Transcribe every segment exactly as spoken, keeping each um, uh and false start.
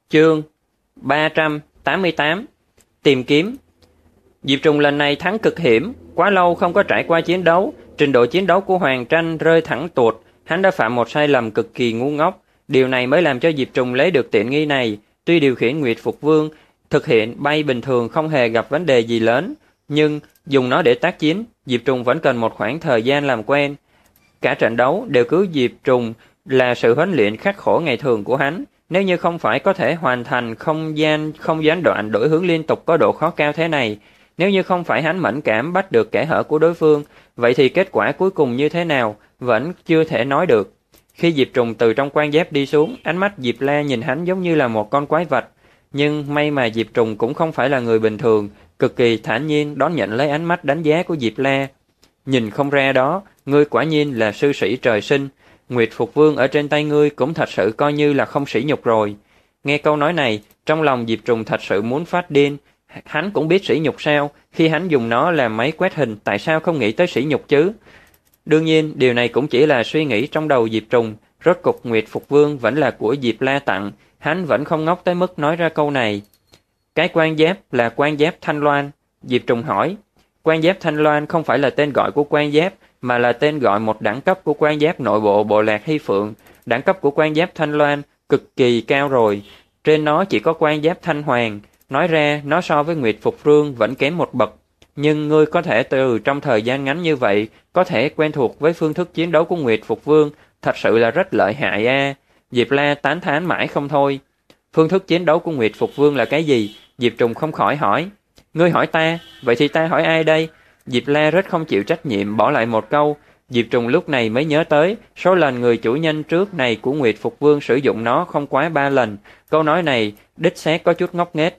Chương ba trăm tám mươi tám. Tìm kiếm. Diệp Trùng lần này thắng cực hiểm, quá lâu không có trải qua chiến đấu, trình độ chiến đấu của Hoàng Tranh rơi thẳng tuột, hắn đã phạm một sai lầm cực kỳ ngu ngốc, điều này mới làm cho Diệp Trùng lấy được tiện nghi này. Tuy điều khiển Nguyệt Phục Vương thực hiện bay bình thường không hề gặp vấn đề gì lớn, nhưng dùng nó để tác chiến, Diệp Trùng vẫn cần một khoảng thời gian làm quen. Cả trận đấu đều cứu Diệp Trùng là sự huấn luyện khắc khổ ngày thường của hắn. Nếu như không phải có thể hoàn thành không gian không gián đoạn đổi hướng liên tục có độ khó cao thế này, nếu như không phải hắn mẫn cảm bắt được kẽ hở của đối phương, vậy thì kết quả cuối cùng như thế nào vẫn chưa thể nói được. Khi Diệp Trùng từ trong quan giáp đi xuống, ánh mắt Diệp La nhìn hắn giống như là một con quái vật. Nhưng may mà Diệp Trùng cũng không phải là người bình thường, cực kỳ thản nhiên đón nhận lấy ánh mắt đánh giá của Diệp La. Nhìn không ra đó, ngươi quả nhiên là sư sĩ trời sinh. Nguyệt Phục Vương ở trên tay ngươi cũng thật sự coi như là không sỉ nhục rồi. Nghe câu nói này, trong lòng Diệp Trùng thật sự muốn phát điên. Hắn cũng biết sỉ nhục sao, khi hắn dùng nó làm máy quét hình, tại sao không nghĩ tới sỉ nhục chứ? Đương nhiên, điều này cũng chỉ là suy nghĩ trong đầu Diệp Trùng. Rốt cục Nguyệt Phục Vương vẫn là của Diệp La tặng, hắn vẫn không ngốc tới mức nói ra câu này. Cái quan giáp là quan giáp Thanh Loan. Diệp Trùng hỏi. Quan giáp Thanh Loan không phải là tên gọi của quan giáp, mà là tên gọi một đẳng cấp của quan giáp nội bộ bộ lạc Hy Phượng. Đẳng cấp của quan giáp Thanh Loan cực kỳ cao rồi, trên nó chỉ có quan giáp Thanh Hoàng. Nói ra, nó so với Nguyệt Phục Vương vẫn kém một bậc. Nhưng ngươi có thể từ trong thời gian ngắn như vậy, có thể quen thuộc với phương thức chiến đấu của Nguyệt Phục Vương, thật sự là rất lợi hại a. Diệp La tán thán mãi không thôi. Phương thức chiến đấu của Nguyệt Phục Vương là cái gì? Diệp Trùng không khỏi hỏi. Ngươi hỏi ta, vậy thì ta hỏi ai đây? Diệp La rất không chịu trách nhiệm bỏ lại một câu. Diệp Trùng lúc này mới nhớ tới, số lần người chủ nhân trước này của Nguyệt Phục Vương sử dụng nó không quá ba lần. Câu nói này đích xác có chút ngốc nghếch.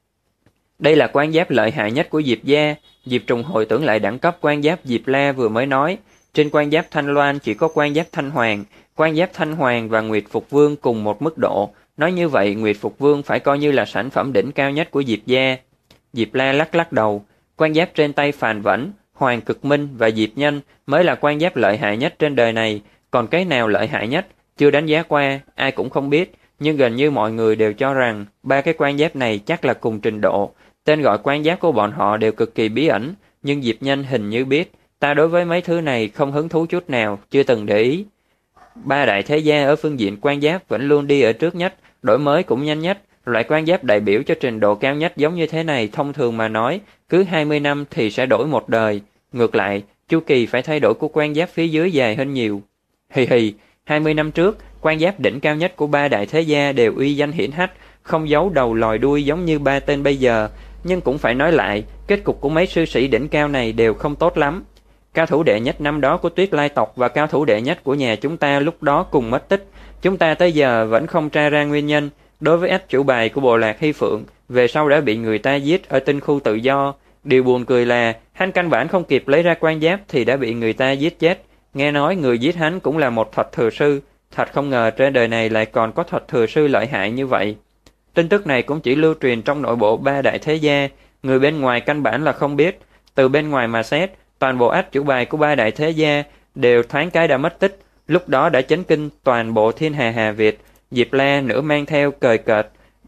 Đây là quan giáp lợi hại nhất của Diệp gia. Diệp Trùng hồi tưởng lại đẳng cấp quan giáp Diệp La vừa mới nói. Trên quan giáp Thanh Loan chỉ có quan giáp Thanh Hoàng. Quan giáp Thanh Hoàng và Nguyệt Phục Vương cùng một mức độ. Nói như vậy, Nguyệt Phục Vương phải coi như là sản phẩm đỉnh cao nhất của Diệp gia. Diệp La lắc lắc đầu. Quan giáp trên tay Phàn Vẫn, Hoàng Cực Minh và Diệp Nhân mới là quan giáp lợi hại nhất trên đời này. Còn cái nào lợi hại nhất, chưa đánh giá qua, ai cũng không biết. Nhưng gần như mọi người đều cho rằng ba cái quan giáp này chắc là cùng trình độ. Tên gọi quan giáp của bọn họ đều cực kỳ bí ẩn, nhưng Diệp Nhân hình như biết. Ta đối với mấy thứ này không hứng thú chút nào, chưa từng để ý. Ba đại thế gia ở phương diện quan giáp vẫn luôn đi ở trước nhất, đổi mới cũng nhanh nhất. Loại quan giáp đại biểu cho trình độ cao nhất giống như thế này, thông thường mà nói, cứ hai mươi năm thì sẽ đổi một đời. Ngược lại, chu kỳ phải thay đổi của quan giáp phía dưới dài hơn nhiều. Hì hì, hai mươi năm trước, quan giáp đỉnh cao nhất của ba đại thế gia đều uy danh hiển hách, không giấu đầu lòi đuôi giống như ba tên bây giờ. Nhưng cũng phải nói lại, kết cục của mấy sư sĩ đỉnh cao này đều không tốt lắm. Cao thủ đệ nhất năm đó của Tuyết Lai tộc và cao thủ đệ nhất của nhà chúng ta lúc đó cùng mất tích. Chúng ta tới giờ vẫn không tra ra nguyên nhân. Đối với ách chủ bài của bộ lạc Hy Phượng, về sau đã bị người ta giết ở tinh khu tự do. Điều buồn cười là, hắn căn bản không kịp lấy ra quan giáp thì đã bị người ta giết chết. Nghe nói người giết hắn cũng là một thuật thừa sư. Thật không ngờ trên đời này lại còn có thuật thừa sư lợi hại như vậy. Tin tức này cũng chỉ lưu truyền trong nội bộ ba đại thế gia, người bên ngoài căn bản là không biết. Từ bên ngoài mà xét, toàn bộ ách chủ bài của ba đại thế gia đều thoáng cái đã mất tích, lúc đó đã chấn kinh toàn bộ thiên hà Hà Việt. Diệp La nửa mang theo cười cợt,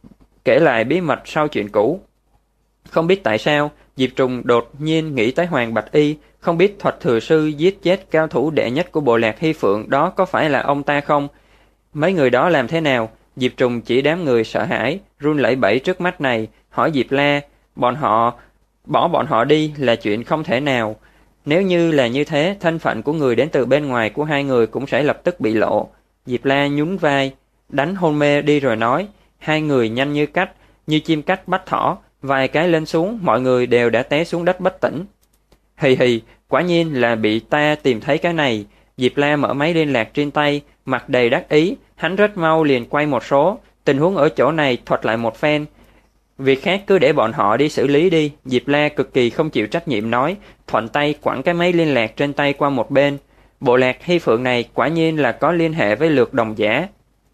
kể lại bí mật sau chuyện cũ. Không biết tại sao, Diệp Trùng đột nhiên nghĩ tới Hoàng Bạch Y, không biết thuật thừa sư giết chết cao thủ đệ nhất của bộ lạc Hy Phượng đó có phải là ông ta không? Mấy người đó làm thế nào? Diệp Trùng chỉ đám người sợ hãi, run lẩy bẩy trước mắt này, hỏi Diệp La, bọn họ, bỏ bọn họ đi là chuyện không thể nào. Nếu như là như thế, thân phận của người đến từ bên ngoài của hai người cũng sẽ lập tức bị lộ. Diệp La nhún vai, đánh hôn mê đi rồi nói, hai người nhanh như cắt, như chim cắt bắt thỏ, vài cái lên xuống, mọi người đều đã té xuống đất bất tỉnh. Hì hì, quả nhiên là bị ta tìm thấy cái này. Diệp La mở máy liên lạc trên tay, mặt đầy đắc ý, hắn rất mau liền quay một số, tình huống ở chỗ này thuật lại một phen. Việc khác cứ để bọn họ đi xử lý đi. Diệp La cực kỳ không chịu trách nhiệm nói, thuận tay quẳng cái máy liên lạc trên tay qua một bên. Bộ lạc Hy Phượng này quả nhiên là có liên hệ với lược đồng giả.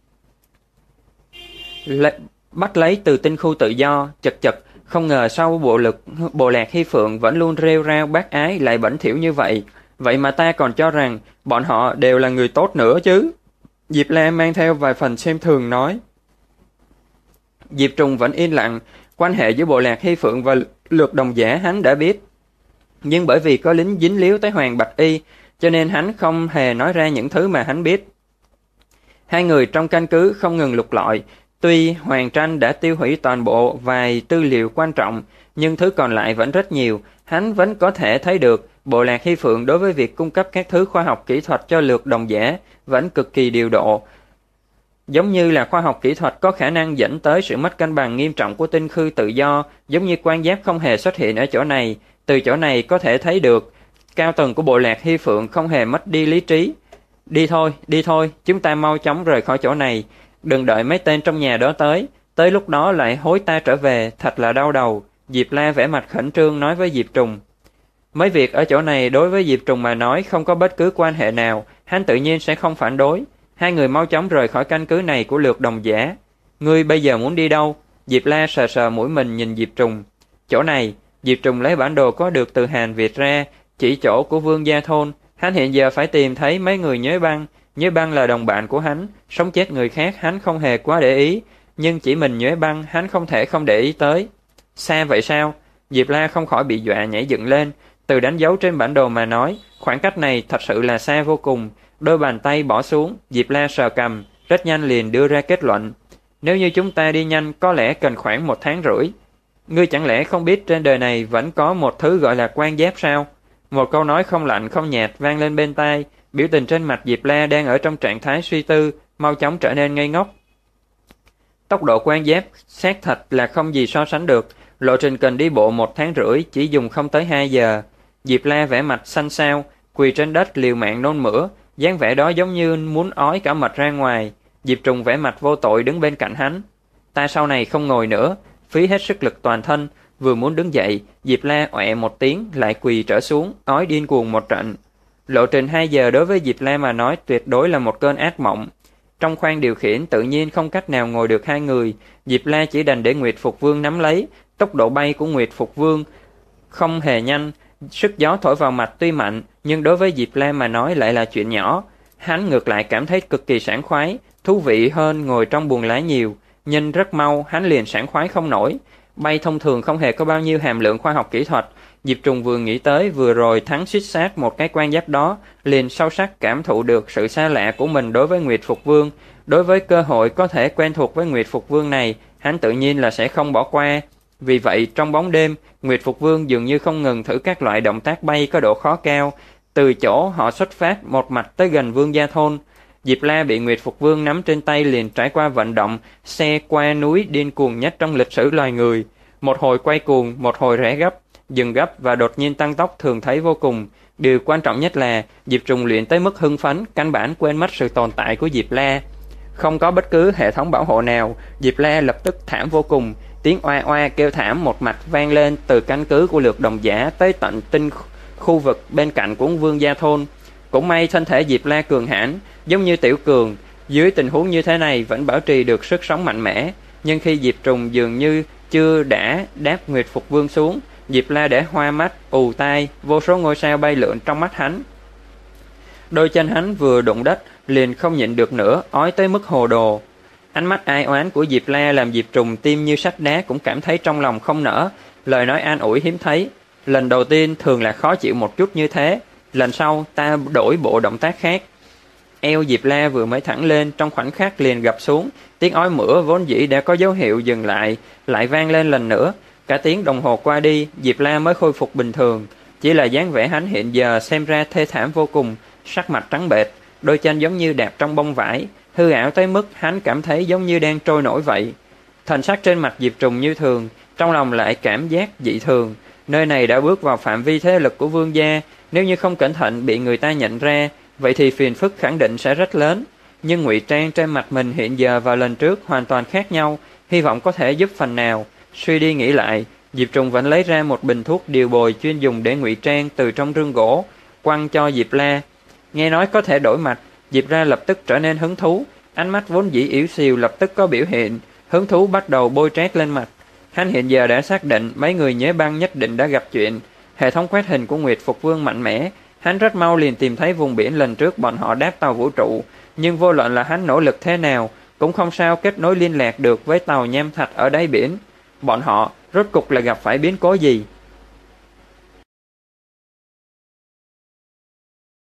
L- bắt lấy từ tinh khu tự do, chật chật, không ngờ sau bộ lực bộ lạc Hy Phượng vẫn luôn rêu rao bác ái lại bẩn thỉu như vậy. Vậy mà ta còn cho rằng bọn họ đều là người tốt nữa chứ. Diệp La mang theo vài phần xem thường nói. Diệp Trùng vẫn yên lặng. Quan hệ giữa bộ lạc Hy Phượng và Lược Đồng Giả hắn đã biết, nhưng bởi vì có lính dính líu tới Hoàng Bạch Y, cho nên hắn không hề nói ra những thứ mà hắn biết. Hai người trong căn cứ không ngừng lục lọi. Tuy Hoàng Tranh đã tiêu hủy toàn bộ vài tư liệu quan trọng, nhưng thứ còn lại vẫn rất nhiều. Hắn vẫn có thể thấy được bộ lạc Hy Phượng đối với việc cung cấp các thứ khoa học kỹ thuật cho Lược Đồng Giả vẫn cực kỳ điều độ. Giống như là khoa học kỹ thuật có khả năng dẫn tới sự mất cân bằng nghiêm trọng của tinh khư tự do, giống như quan giáp không hề xuất hiện ở chỗ này. Từ chỗ này có thể thấy được, cao tầng của bộ lạc Hy Phượng không hề mất đi lý trí. Đi thôi, đi thôi, chúng ta mau chóng rời khỏi chỗ này. Đừng đợi mấy tên trong nhà đó tới, tới lúc đó lại hối ta trở về, thật là đau đầu. Diệp La vẻ mặt khẩn trương nói với Diệp Trùng. Mấy việc ở chỗ này đối với Diệp Trùng mà nói không có bất cứ quan hệ nào, hắn tự nhiên sẽ không phản đối. Hai người mau chóng rời khỏi căn cứ này của Lược Đồng Giả. Ngươi bây giờ muốn đi đâu? Diệp La sờ sờ mũi mình nhìn Diệp Trùng. Chỗ này. Diệp Trùng lấy bản đồ có được từ Hàn Việt ra, chỉ chỗ của Vương Gia Thôn. Hắn hiện giờ phải tìm thấy mấy người Nhớ Băng. Nhớ Băng là đồng bạn của hắn, sống chết người khác hắn không hề quá để ý, nhưng chỉ mình Nhớ Băng hắn không thể không để ý tới. Xa vậy sao? Diệp La không khỏi bị dọa nhảy dựng lên. Từ đánh dấu trên bản đồ mà nói, khoảng cách này thật sự là xa vô cùng. Đôi bàn tay bỏ xuống, Diệp La sờ cằm, rất nhanh liền đưa ra kết luận. Nếu như chúng ta đi nhanh có lẽ cần khoảng một tháng rưỡi. Ngươi chẳng lẽ không biết trên đời này vẫn có một thứ gọi là quan giáp sao? Một câu nói không lạnh không nhạt vang lên bên tai, biểu tình trên mặt Diệp La đang ở trong trạng thái suy tư, mau chóng trở nên ngây ngốc. Tốc độ quan giáp xác thật là không gì so sánh được, lộ trình cần đi bộ một tháng rưỡi chỉ dùng không tới hai giờ. Diệp La vẻ mặt xanh xao, quỳ trên đất liều mạng nôn mửa, dáng vẻ đó giống như muốn ói cả mật ra ngoài. Diệp Trùng vẻ mặt vô tội đứng bên cạnh hắn. Ta sau này không ngồi nữa, phí hết sức lực toàn thân. Vừa muốn đứng dậy, Diệp La ọe một tiếng lại quỳ trở xuống, ói điên cuồng một trận. Lộ trình hai giờ đối với Diệp La mà nói tuyệt đối là một cơn ác mộng. Trong khoang điều khiển tự nhiên không cách nào ngồi được hai người, Diệp La chỉ đành để Nguyệt Phục Vương nắm lấy. Tốc độ bay của Nguyệt Phục Vương không hề nhanh, sức gió thổi vào mặt tuy mạnh, nhưng đối với Diệp La mà nói lại là chuyện nhỏ. Hắn ngược lại cảm thấy cực kỳ sảng khoái, thú vị hơn ngồi trong buồng lái nhiều. Nhưng rất mau hắn liền sảng khoái không nổi. Bay thông thường không hề có bao nhiêu hàm lượng khoa học kỹ thuật. Diệp Trùng vừa nghĩ tới vừa rồi thắng suýt sát một cái quan giáp đó, liền sâu sắc cảm thụ được sự xa lạ của mình đối với Nguyệt Phục Vương. Đối với cơ hội có thể quen thuộc với Nguyệt Phục Vương này, hắn tự nhiên là sẽ không bỏ qua. Vì vậy trong bóng đêm, Nguyệt Phục Vương dường như không ngừng thử các loại động tác bay có độ khó cao, từ chỗ họ xuất phát một mạch tới gần Vương Gia Thôn. Diệp La bị Nguyệt Phục Vương nắm trên tay liền trải qua vận động xe qua núi điên cuồng nhất trong lịch sử loài người. Một hồi quay cuồng, một hồi rẽ gấp, dừng gấp và đột nhiên tăng tốc thường thấy vô cùng. Điều quan trọng nhất là Diệp Trùng luyện tới mức hưng phấn, căn bản quên mất sự tồn tại của Diệp La. Không có bất cứ hệ thống bảo hộ nào, Diệp La lập tức thảm vô cùng. Tiếng oa oa kêu thảm một mạch vang lên từ căn cứ của Lược Đồng Giả tới tận tinh khu vực bên cạnh của Vương Gia Thôn. Cũng may thân thể Diệp La cường hãn, giống như Tiểu Cường, dưới tình huống như thế này vẫn bảo trì được sức sống mạnh mẽ. Nhưng khi Diệp Trùng dường như chưa đã đáp Nguyệt Phục Vương xuống, Diệp La để hoa mắt, ù tai, vô số ngôi sao bay lượn trong mắt hắn. Đôi chân hắn vừa đụng đất liền không nhịn được nữa, ói tới mức hồ đồ. Ánh mắt ai oán của Diệp La làm Diệp Trùng tim như sắt đá cũng cảm thấy trong lòng không nỡ, lời nói an ủi hiếm thấy. Lần đầu tiên thường là khó chịu một chút như thế, lần sau ta đổi bộ động tác khác. Eo Diệp La vừa mới thẳng lên, trong khoảnh khắc liền gập xuống, tiếng ói mửa vốn dĩ đã có dấu hiệu dừng lại, lại vang lên lần nữa. Cả tiếng đồng hồ qua đi, Diệp La mới khôi phục bình thường, chỉ là dáng vẻ hắn hiện giờ xem ra thê thảm vô cùng, sắc mặt trắng bệch, đôi chân giống như đạp trong bông vải, hư ảo tới mức hắn cảm thấy giống như đang trôi nổi vậy. Thần sắc trên mặt Diệp Trùng như thường, trong lòng lại cảm giác dị thường. Nơi này đã bước vào phạm vi thế lực của Vương gia, nếu như không cẩn thận bị người ta nhận ra, vậy thì phiền phức khẳng định sẽ rất lớn. Nhưng ngụy trang trên mặt mình hiện giờ và lần trước hoàn toàn khác nhau, hy vọng có thể giúp phần nào. Suy đi nghĩ lại, Diệp Trùng vẫn lấy ra một bình thuốc điều bồi chuyên dùng để ngụy trang từ trong rương gỗ, quăng cho Diệp La. Nghe nói có thể đổi mặt, Diệp La lập tức trở nên hứng thú, ánh mắt vốn dĩ yếu xìu lập tức có biểu hiện, hứng thú bắt đầu bôi trét lên mặt. Hắn hiện giờ đã xác định mấy người Nhớ Băng nhất định đã gặp chuyện. Hệ thống quét hình của Nguyệt Phục Vương mạnh mẽ, hắn rất mau liền tìm thấy vùng biển lần trước bọn họ đáp tàu vũ trụ, nhưng vô luận là hắn nỗ lực thế nào cũng không sao kết nối liên lạc được với tàu nham thạch ở đáy biển. Bọn họ rốt cục là gặp phải biến cố gì?